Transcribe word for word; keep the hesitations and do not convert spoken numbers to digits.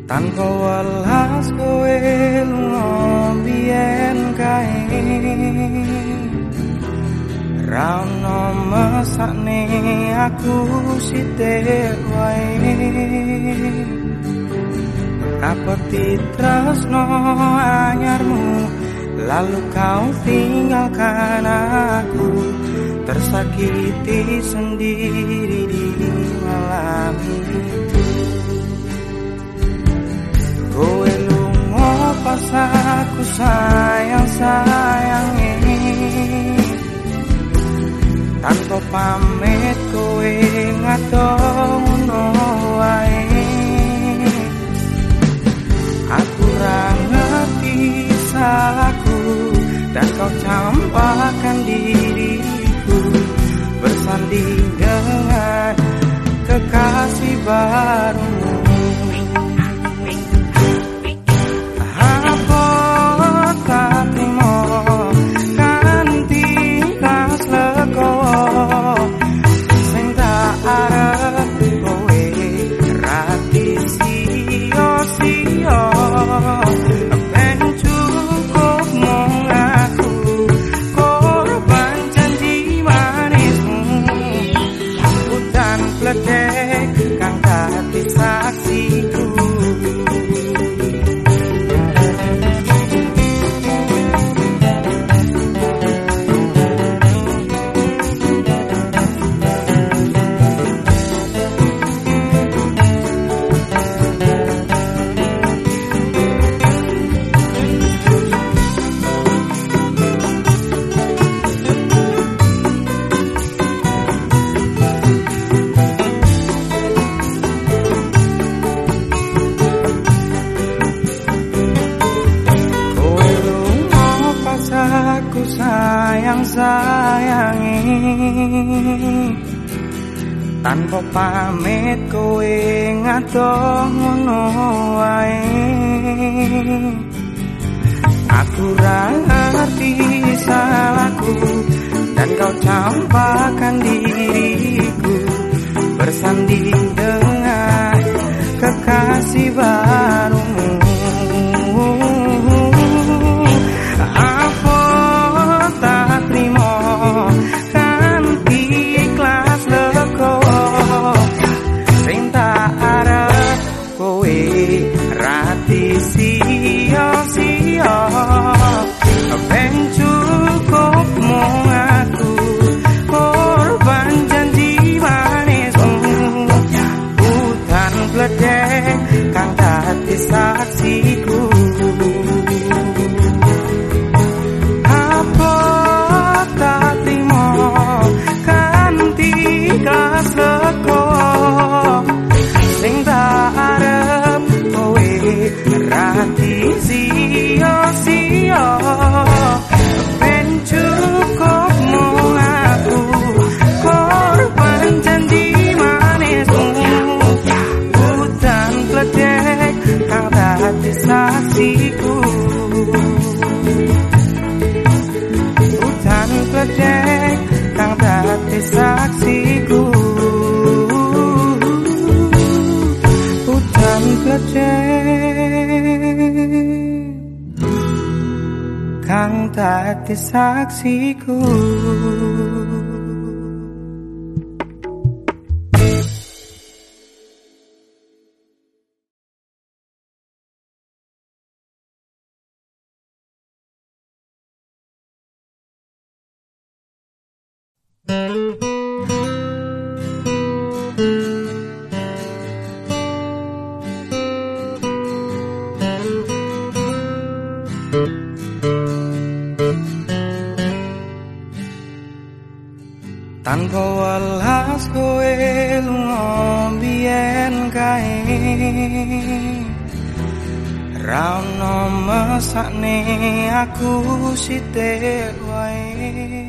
Tanpa welas kowe lunga biyen kae, ra ono mesakne aku sithik wae. Rapeti tresno anyarmu, lalu kau tinggalkan aku, tersakiti sendiri di malam itu. Kowe lunga pas aku sayang-sayangi, tanpa pamit kowe ngadono wae. Aku ra ngerti salahku, dan kau campakkan diriku bersanding dengan kekasih barumu. Apa tak terima kanthi tas lego, sing tak arep kowe rati sia-sia. Ben cukup mung aku korban janji manismu, udan pledek kang dadi saksiku. Aku sayang-sayangi, tanpa pamit kowe ngadoh ngono wae. Aku ra ngerti salahku, dan kau campakkan diriku bersanding dengan kekasih barumu. Sia-sia ben cukup mung aku korban janji manismu, udan pledek kang dadi saksiku. Apa tak terima kanthi kelas lego, sing tak arep kowe rati sia-sia. Ben cukup mung aku korban janji manismu, udan pledek kang dadi saksiku. Udan pledek kang dadi saksiku. Udan pledek kang dadi saksiku. Tanpa welas kowe lunga biyen kae, ra ono mesakne aku sithik wae.